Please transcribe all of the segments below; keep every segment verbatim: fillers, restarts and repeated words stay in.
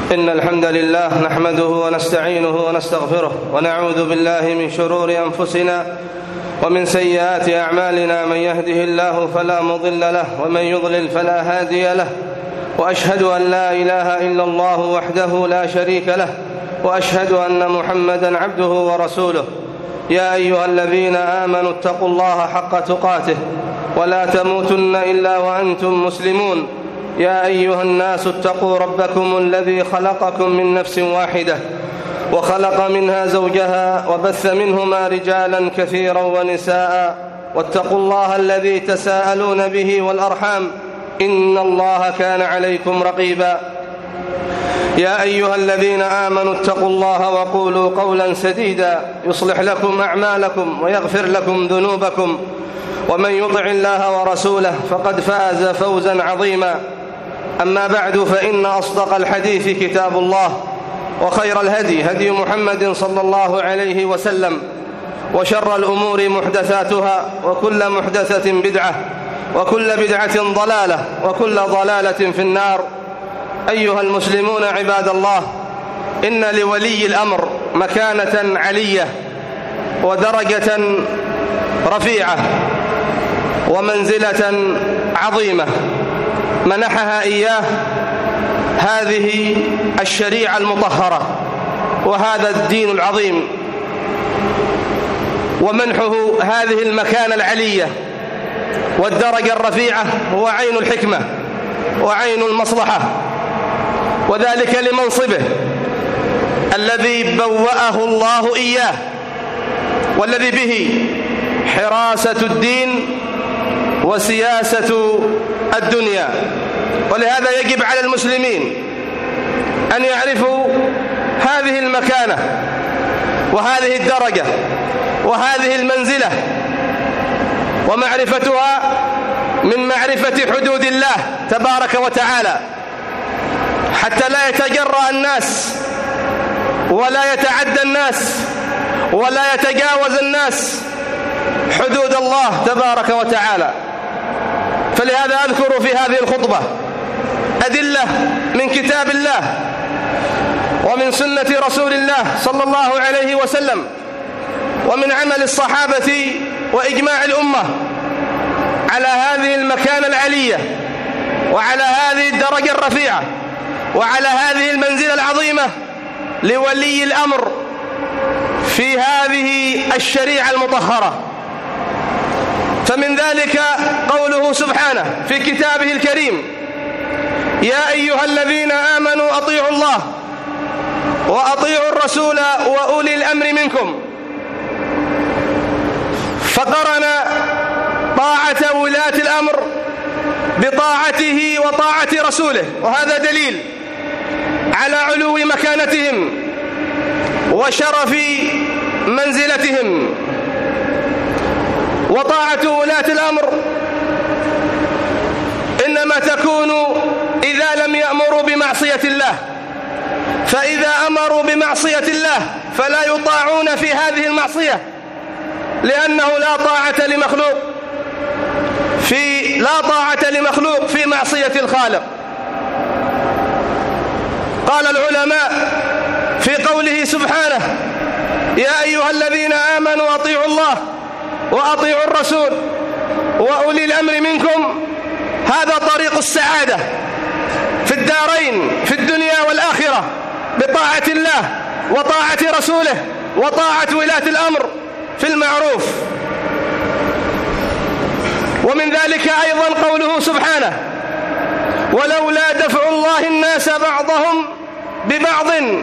إن الحمد لله نحمده ونستعينه ونستغفره ونعوذ بالله من شرور أنفسنا ومن سيئات أعمالنا. من يهده الله فلا مضل له ومن يضلل فلا هادي له، وأشهد أن لا إله إلا الله وحده لا شريك له، وأشهد أن محمدا عبده ورسوله. يا أيها الذين آمنوا اتقوا الله حق تقاته ولا تموتن إلا وأنتم مسلمون. يا أيها الناس اتقوا ربكم الذي خلقكم من نفس واحدة وخلق منها زوجها وبث منهما رجالا كثيرا ونساء، واتقوا الله الذي تساءلون به والأرحام إن الله كان عليكم رقيبا. يا أيها الذين آمنوا اتقوا الله وقولوا قولا سديدا يصلح لكم أعمالكم ويغفر لكم ذنوبكم، ومن يطع الله ورسوله فقد فاز فوزا عظيما. أما بعد، فإن أصدق الحديث كتاب الله، وخير الهدي هدي محمد صلى الله عليه وسلم، وشر الأمور محدثاتها، وكل محدثة بدعة، وكل بدعة ضلالة، وكل ضلالة في النار. أيها المسلمون عباد الله، إن لولي الأمر مكانة علية ودرجة رفيعة ومنزلة عظيمة منحها إياه هذه الشريعة المطهرة وهذا الدين العظيم. ومنحه هذه المكانة العلية والدرجة الرفيعة هو عين الحكمة وعين المصلحة، وذلك لمنصبه الذي بوأه الله إياه، والذي به حراسة الدين وسياسة الدنيا. ولهذا يجب على المسلمين أن يعرفوا هذه المكانة وهذه الدرجة وهذه المنزلة، ومعرفتها من معرفة حدود الله تبارك وتعالى، حتى لا يتجرأ الناس ولا يتعدى الناس ولا يتجاوز الناس حدود الله تبارك وتعالى. فلهذا أذكر في هذه الخطبة أدلة من كتاب الله ومن سنة رسول الله صلى الله عليه وسلم ومن عمل الصحابة وإجماع الأمة على هذه المكانة العلية وعلى هذه الدرجة الرفيعة وعلى هذه المنزلة العظيمة لولي الأمر في هذه الشريعة المطهرة. فمن ذلك قوله سبحانه في كتابه الكريم: يا أيها الذين آمنوا أطيعوا الله وأطيعوا الرسول وأولي الأمر منكم. فقرن طاعة ولاة الأمر بطاعته وطاعة رسوله، وهذا دليل على علو مكانتهم وشرف منزلتهم. وطاعة ولاة الأمر إنما تكون إذا لم يأمروا بمعصية الله، فإذا أمروا بمعصية الله فلا يطاعون في هذه المعصية، لأنه لا طاعة لمخلوق في لا طاعة لمخلوق في معصية الخالق. قال العلماء في قوله سبحانه: يا أيها الذين آمنوا أطيعوا الله وأطيعوا الرسول وأولي الأمر منكم، هذا طريق السعادة في الدارين في الدنيا والآخرة، بطاعة الله وطاعة رسوله وطاعة ولاة الأمر في المعروف. ومن ذلك أيضا قوله سبحانه: ولولا دفع الله الناس بعضهم ببعض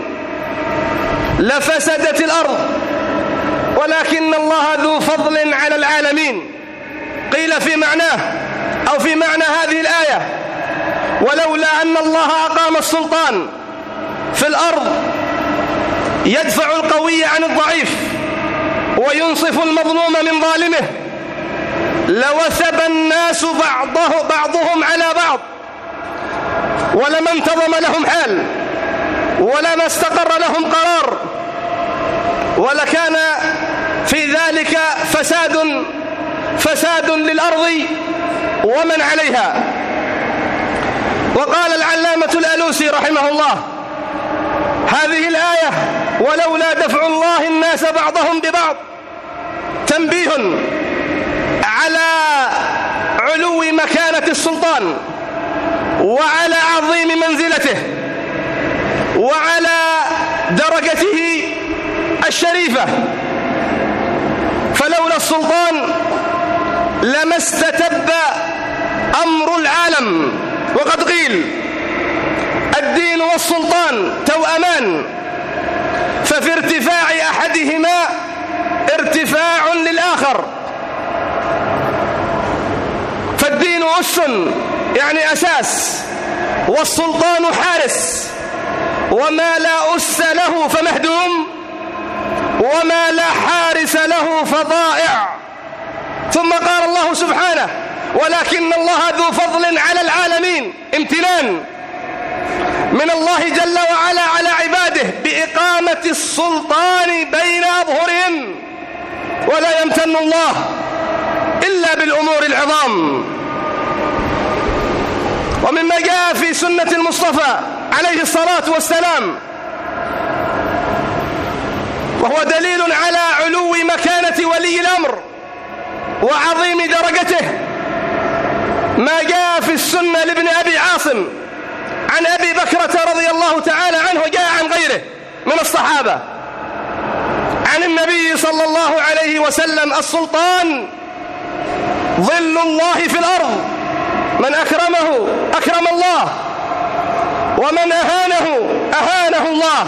لفسدت الأرض ولكن الله ذو فضل على العالمين. قيل في معناه أو في معنى هذه الآية: ولولا أن الله أقام السلطان في الأرض يدفع القوي عن الضعيف وينصف المظلوم من ظالمه لوثب الناس بعضه بعضهم على بعض ولما انتظم لهم حال ولما استقر لهم قرار، ولكان في ذلك فساد فساد للأرض ومن عليها. وقال العلامة الألوسي رحمه الله هذه الآية ولولا دفع الله الناس بعضهم ببعض تنبيه على علو مكانة السلطان وعلى عظيم منزلته وعلى درجته الشريفة. فلولا السلطان لما استتب أمر العالم. وقد قيل الدين والسلطان توأمان، ففي ارتفاع أحدهما ارتفاع للآخر. فالدين أس يعني أساس، والسلطان حارس، وما لا أس له فمهدوم، وما لا حارس له فضائع. ثم قال الله سبحانه: ولكن الله ذو فضل على العالمين. امتنان من الله جل وعلا على عباده بإقامة السلطان بين أظهرهم، ولا يمتن الله إلا بالأمور العظام. ومما جاء في سنة المصطفى عليه الصلاة والسلام وهو دليل على علو مكانة ولي الأمر وعظيم درجته، ما جاء في السنة لابن أبي عاصم عن أبي بكرة رضي الله تعالى عنه، جاء عن غيره من الصحابة عن النبي صلى الله عليه وسلم: السلطان ظل الله في الأرض، من أكرمه أكرم الله، ومن أهانه أهانه الله.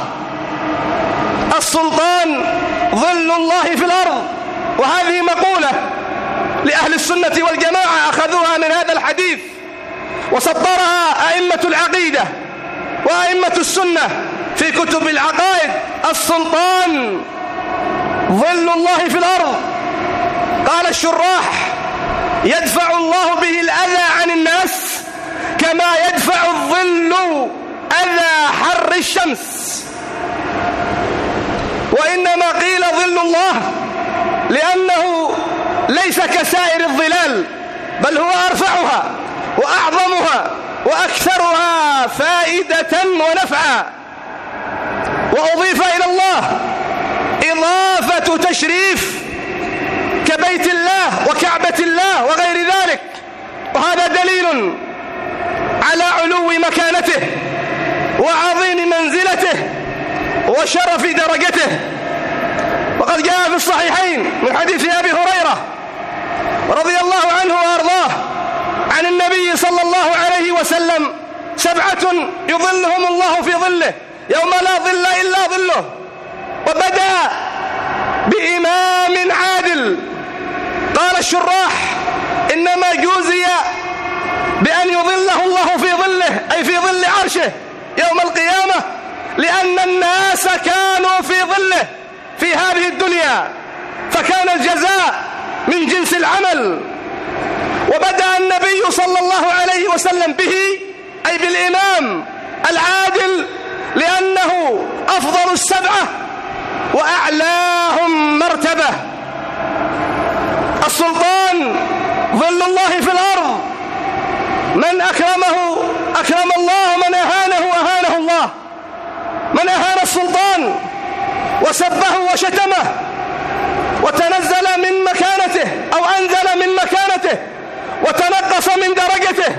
السلطان ظل الله في الأرض. وهذه مقولة لأهل السنة والجماعة أخذوها من هذا الحديث، وسطرها أئمة العقيدة وأئمة السنة في كتب العقائد: السلطان ظل الله في الأرض. قال الشراح: يدفع الله به الأذى عن الناس كما يدفع الظل أذى حر الشمس. وإنما قيل ظل الله لأنه ليس كسائر الظلال، بل هو أرفعها وأعظمها وأكثرها فائدة ونفعا. وأضيف إلى الله إضافة تشريف كبيت الله وكعبة الله وغير ذلك، وهذا دليل على علو مكانته وعظيم منزلته وشرف درجته. وقد جاء في الصحيحين من حديث أبي هريرة رضي الله عنه وأرضاه عن النبي صلى الله عليه وسلم: سبعة يظلهم الله في ظله يوم لا ظل إلا ظله. وبدأ بإمام عادل. قال الشراح: إنما جوزي بأن يظله الله في ظله، أي في ظل عرشه يوم القيامة، لأن الناس كانوا في ظله في هذه الدنيا، فكان الجزاء من جنس العمل. وبدأ النبي صلى الله عليه وسلم به، أي بالإمام العادل، لأنه أفضل السبعة وأعلاهم مرتبة. السلطان ظل الله في الأرض، من أكرمه أكرم الله، ومن أهانه أهانه الله. من أهان السلطان وسبه وشتمه وتنزل من مكانته أو أنزل من مكانته وتنقص من درجته،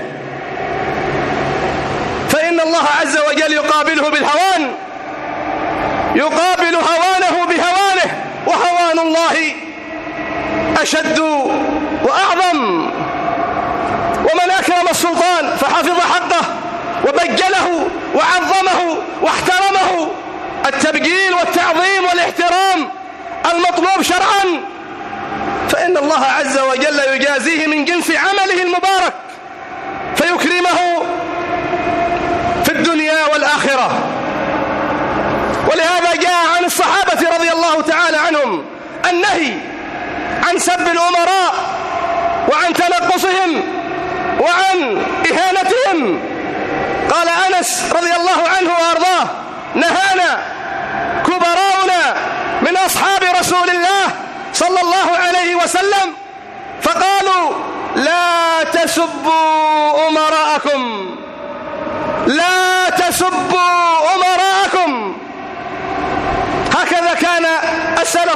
فإن الله عز وجل يقابله بالهوان، يقابل هوانه بهوانه، وهوان الله أشد وأعظم. ومن أكرم السلطان فحفظ حقه وبجله وعظمه واحترمه، التبجيل والتعظيم والاحترام المطلوب شرعا، فإن الله عز وجل يجازيه من جنس عمله المبارك، فيكرمه في الدنيا والآخرة. ولهذا جاء عن الصحابة رضي الله تعالى عنهم النهي عن سب الأمراء وعن تنقصهم وعن إهانتهم. قال أنس رضي الله عنه وأرضاه: نهانا كبراؤنا من أصحاب رسول الله صلى الله عليه وسلم فقالوا: لا تسبوا أمراءكم، لا تسبوا أمراءكم،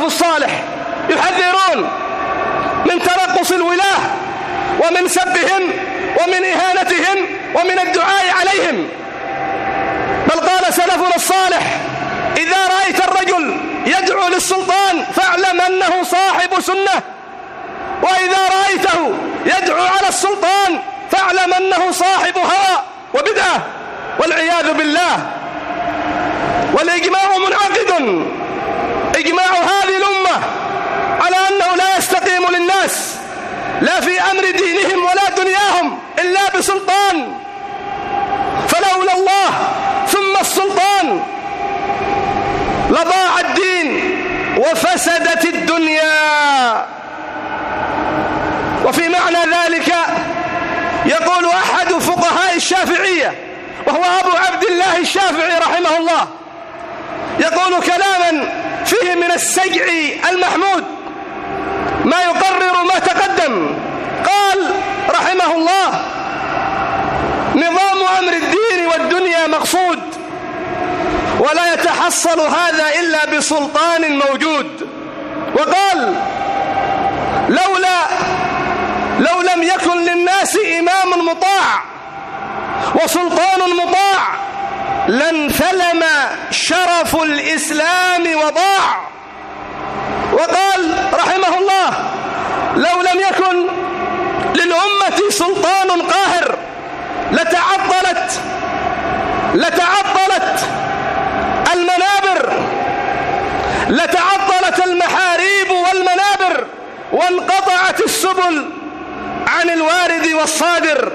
السلف الصالح يحذرون من ترقص الولاة ومن سبهم ومن إهانتهم ومن الدعاء عليهم، بل قال سلفنا الصالح: إذا رأيت الرجل يدعو للسلطان فاعلم أنه صاحب سنة، وإذا رأيته يدعو على السلطان فاعلم أنه صاحب هوى وبدعة والعياذ بالله. والإجماع منعقد، إجماع هذه الأمة على أنه لا يستقيم للناس لا في أمر دينهم ولا دنياهم إلا بسلطان، فلولا الله ثم السلطان لضاع الدين وفسدت الدنيا. وفي معنى ذلك يقول أحد فقهاء الشافعية وهو أبو عبد الله الشافعي رحمه الله، يقول كلاما فيه من السجع المحمود ما يقرر ما تقدم. قال رحمه الله: نظام أمر الدين والدنيا مقصود، ولا يتحصل هذا إلا بسلطان موجود. وقال: لولا لو لم يكن للناس إمام مطاع وسلطان مطاع لانثلم شرف الإسلام وضاع. وقال رحمه الله: لو لم يكن للأمة سلطان قاهر لتعطلت لتعطلت المنابر لتعطلت المحاريب والمنابر وانقطعت السبل عن الوارد والصادر.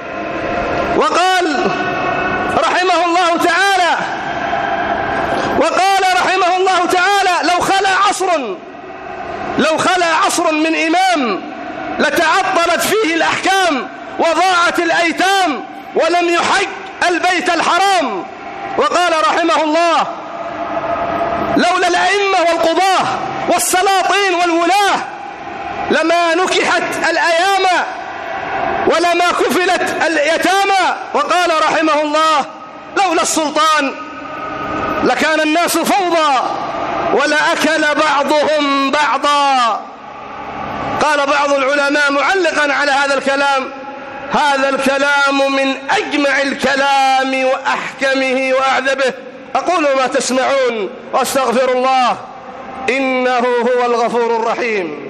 وقال رحمه الله تعالى وقال رحمه الله تعالى: لو خلا عصر لو خلا عصر من إمام لتعطلت فيه الأحكام وضاعت الأيتام ولم يحج البيت الحرام. وقال رحمه الله: لولا الأئمة والقضاة والسلاطين والولاة لما نكحت الأيام ولما كفلت اليتامى. وقال رحمه الله: لولا السلطان لكان الناس فوضى ولأكل بعضهم بعضا. قال بعض العلماء معلقا على هذا الكلام: هذا الكلام من أجمع الكلام وأحكمه وأعذبه. أقول ما تسمعون وأستغفر الله إنه هو الغفور الرحيم.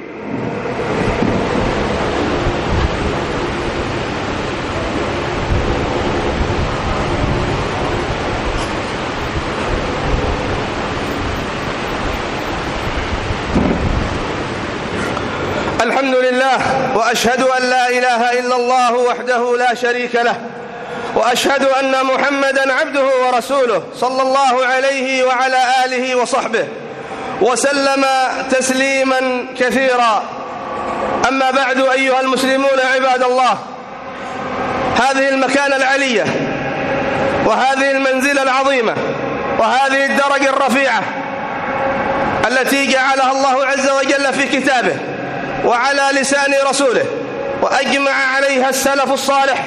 الحمد لله، وأشهد أن لا إله إلا الله وحده لا شريك له، وأشهد أن محمدًا عبده ورسوله صلى الله عليه وعلى آله وصحبه وسلم تسليمًا كثيرا. أما بعد، أيها المسلمون عباد الله، هذه المكانة العلية وهذه المنزلة العظيمة وهذه الدرجة الرفيعة التي جعلها الله عز وجل في كتابه وعلى لسان رسوله وأجمع عليها السلف الصالح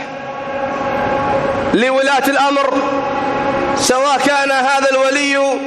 لولاة الأمر، سواء كان هذا الولي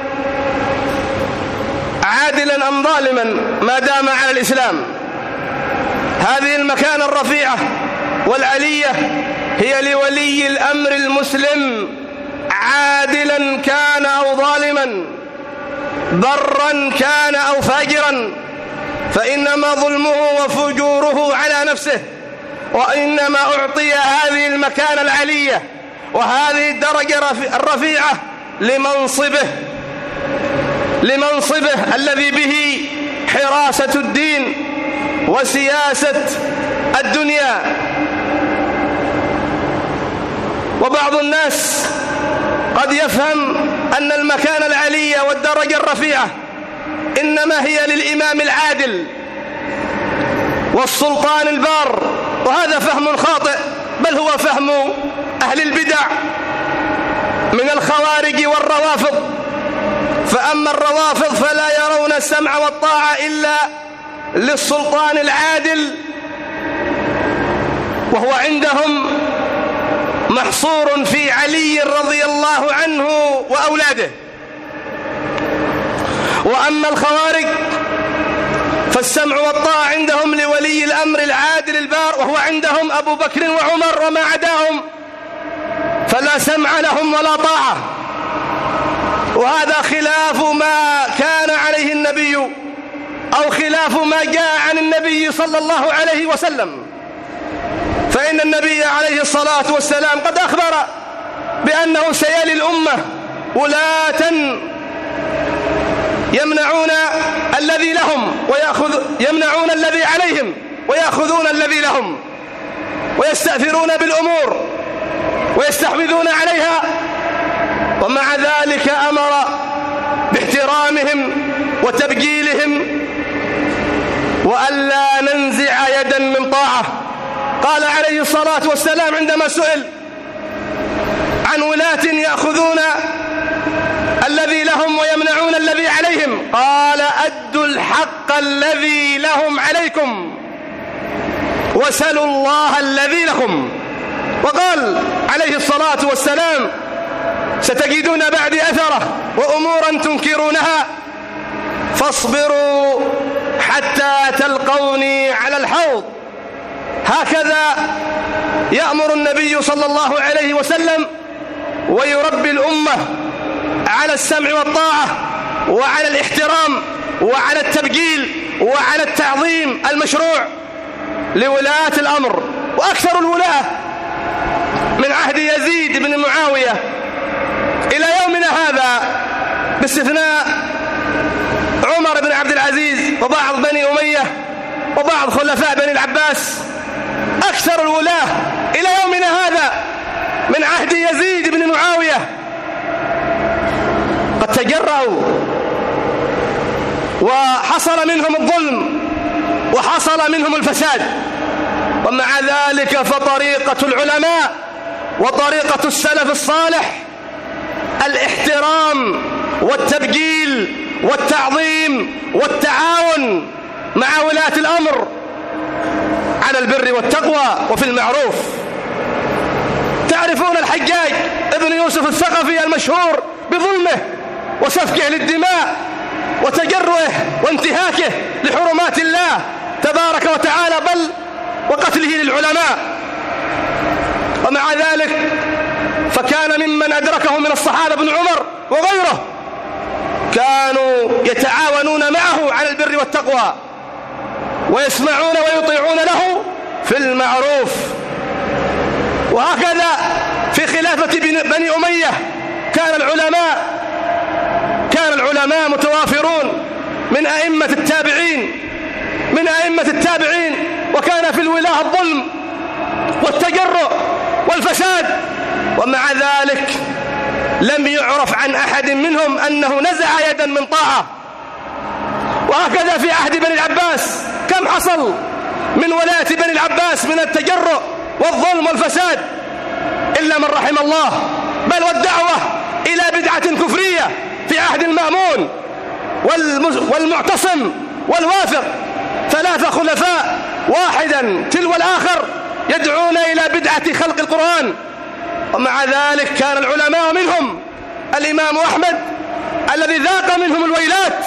عادلا أم ظالما ما دام على الإسلام. هذه المكانة الرفيعة والعلية هي لولي الأمر المسلم، عادلا كان أو ظالما، برا كان أو فاجرا، فإنما ظلمه وفجوره على نفسه، وإنما أعطي هذه المكانة العلية وهذه الدرجة الرفيعة لمنصبه لمنصبه الذي به حراسة الدين وسياسة الدنيا. وبعض الناس قد يفهم أن المكانة العلية والدرجة الرفيعة إنما هي للإمام العادل والسلطان البار، وهذا فهم خاطئ، بل هو فهم أهل البدع من الخوارج والروافض. فأما الروافض فلا يرون السمع والطاعة إلا للسلطان العادل، وهو عندهم محصور في علي رضي الله عنه وأولاده. وأما الخوارج فالسمع والطاعة عندهم لولي الأمر العادل البار، وهو عندهم أبو بكر وعمر وما عداهم، فلا سمع لهم ولا طاعة. وهذا خلاف ما كان عليه النبي، أو خلاف ما جاء عن النبي صلى الله عليه وسلم. فإن النبي عليه الصلاة والسلام قد أخبر بأنه سيلي الأمة ولاة يمنعون الذي لهم ويأخذ يمنعون الذي عليهم ويأخذون الذي لهم، ويستأثرون بالأمور ويستحوذون عليها. ومع ذلك أمر باحترامهم وتبجيلهم، وألا ننزع يدا من طاعة. قال عليه الصلاة والسلام عندما سئل عن ولاة يأخذون الذي لهم ويمنعون الذي عليهم، قال: أدوا الحق الذي لهم عليكم وسلوا الله الذي لكم. وقال عليه الصلاة والسلام: ستجدون بعدي أثرة وأمورا تنكرونها، فاصبروا حتى تلقوني على الحوض. هكذا يأمر النبي صلى الله عليه وسلم ويربي الأمة على السمع والطاعة وعلى الاحترام وعلى التبجيل وعلى التعظيم المشروع لولاة الأمر. وأكثر الولاة من عهد يزيد بن معاوية إلى يومنا هذا باستثناء عمر بن عبد العزيز وبعض بني أمية وبعض خلفاء بني العباس، أكثر الولاة إلى يومنا هذا من عهد يزيد بن معاوية قد تجرأوا وحصل منهم الظلم وحصل منهم الفساد. ومع ذلك فطريقة العلماء وطريقة السلف الصالح الاحترام والتبجيل والتعظيم والتعاون مع ولاة الأمر على البر والتقوى وفي المعروف. تعرفون الحجاج ابن يوسف الثقفي المشهور بظلمه وسفكه للدماء وتجرؤه وانتهاكه لحرمات الله تبارك وتعالى، بل وقتله للعلماء. ومع ذلك فكان ممن أدركه من الصحابة ابن عمر وغيره كانوا يتعاونون معه على البر والتقوى ويسمعون ويطيعون له في المعروف. وهكذا في خلافة بني أمية كان العلماء كان العلماء متوافرون من أئمة التابعين من أئمة التابعين وكان في الولاة الظلم والتجرؤ والفساد، ومع ذلك لم يعرف عن أحد منهم أنه نزع يدا من طاعة. وهكذا في عهد بني العباس كم حصل من ولاة بني العباس من التجرؤ والظلم والفساد إلا من رحم الله، بل والدعوة إلى بدعة كفرية في عهد المأمون والمعتصم والواثق، ثلاثة خلفاء واحدا تلو الآخر يدعون إلى بدعة خلق القرآن. ومع ذلك كان العلماء منهم الإمام أحمد الذي ذاق منهم الويلات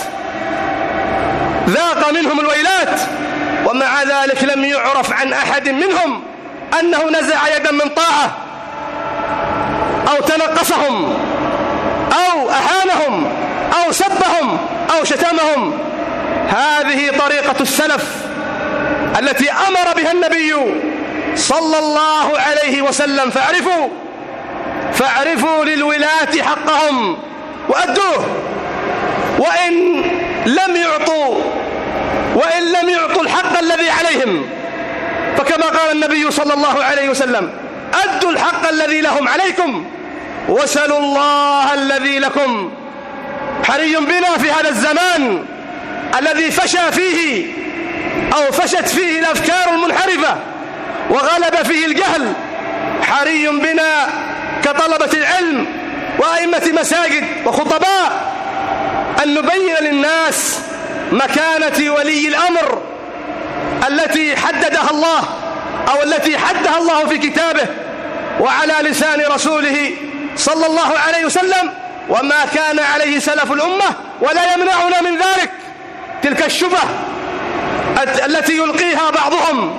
ذاق منهم الويلات ومع ذلك لم يعرف عن أحد منهم أنه نزع يدا من طاعة أو تنقصهم أو أهانهم أو سبهم أو شتمهم. هذه طريقة السلف التي أمر بها النبي صلى الله عليه وسلم. فاعرفوا فاعرفوا للولاة حقهم وأدوه، وإن لم يعطوا وإن لم يعطوا الحق الذي عليهم، فكما قال النبي صلى الله عليه وسلم: أدوا الحق الذي لهم عليكم وسلوا الله الذي لكم. حري بنا في هذا الزمان الذي فشى فيه أو فشت فيه الأفكار المنحرفة وغلب فيه الجهل، حري بنا كطلبة العلم وأئمة مساجد وخطباء أن نبين للناس مكانة ولي الأمر التي حددها الله أو التي حدها الله في كتابه وعلى لسان رسوله صلى الله عليه وسلم، وما كان عليه سلف الأمة، ولا يمنعنا من ذلك تلك الشبه التي يلقيها بعضهم،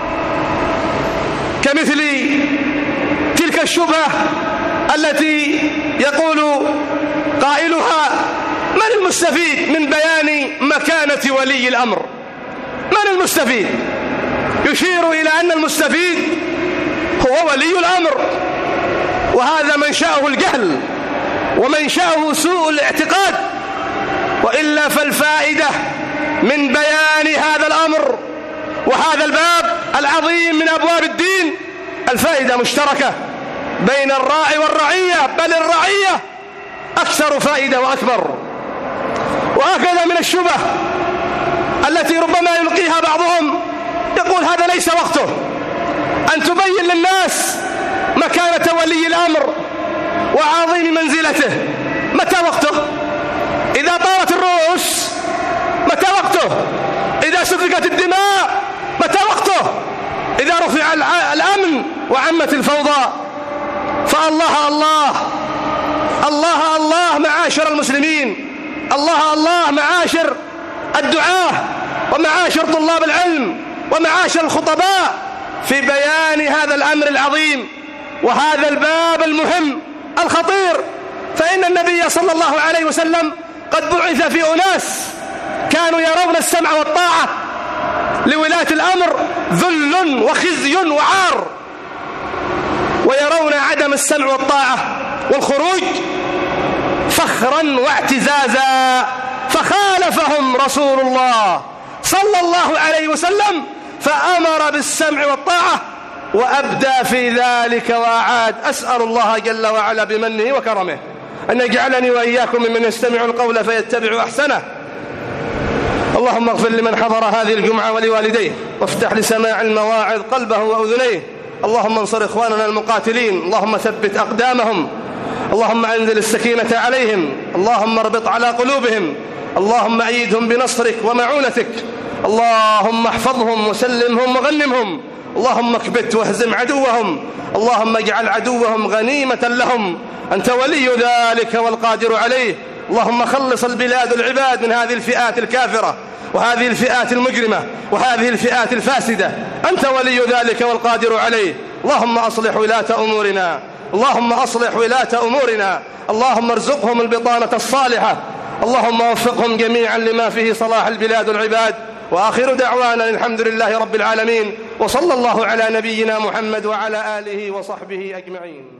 كمثل تلك الشبهة التي يقول قائلها: من المستفيد من بيان مكانة ولي الأمر؟ من المستفيد؟ يشير إلى أن المستفيد هو ولي الأمر، وهذا منشأه الجهل ومنشأه سوء الاعتقاد. وإلا فالفائدة من بيان هذا الأمر وهذا الباب العظيم من أبواب الدين، الفائدة مشتركة بين الراعي والرعية، بل الرعية أكثر فائدة وأكبر. وهكذا من الشبه التي ربما يلقيها بعضهم، يقول: هذا ليس وقته أن تبين للناس مكانة ولي الأمر وعظيم منزلته. متى وقته؟ إذا طارت الرؤوس. متى وقته؟ إذا سفكت الدماء. متى وقته؟ إذا رفع الأمن وعمت الفوضى. فالله الله الله الله معاشر المسلمين، الله الله معاشر الدعاة ومعاشر طلاب العلم ومعاشر الخطباء في بيان هذا الأمر العظيم وهذا الباب المهم الخطير. فإن النبي صلى الله عليه وسلم قد بعث في أناس كانوا يرون السمع والطاعة لولاة الأمر ذل وخزي وعار، ويرون عدم السمع والطاعة والخروج فخرا واعتزازا، فخالفهم رسول الله صلى الله عليه وسلم فأمر بالسمع والطاعة وأبدى في ذلك وأعاد. أسأل الله جل وعلا بمنه وكرمه أن يجعلني وإياكم ممن يستمع القول فيتبع أحسنه. اللهم اغفر لمن حضر هذه الجمعة ولوالديه، وافتح لسماع المواعظ قلبه وأذنيه. اللهم انصر إخواننا المقاتلين، اللهم ثبت أقدامهم، اللهم أنزل السكينة عليهم، اللهم اربط على قلوبهم، اللهم أيدهم بنصرك ومعونتك، اللهم احفظهم وسلمهم وغنمهم، اللهم اكبت واهزم عدوهم، اللهم اجعل عدوهم غنيمة لهم، أنت ولي ذلك والقادر عليه. اللهم خلص البلاد العباد من هذه الفئات الكافرة وهذه الفئات المجرمة وهذه الفئات الفاسدة، أنت ولي ذلك والقادر عليه. اللهم أصلح ولاة أمورنا، اللهم أصلح ولاة أمورنا، اللهم ارزقهم البطانة الصالحة، اللهم وفقهم جميعا لما فيه صلاح البلاد العباد. وآخر دعوانا الحمد لله رب العالمين، وصلى الله على نبينا محمد وعلى آله وصحبه أجمعين.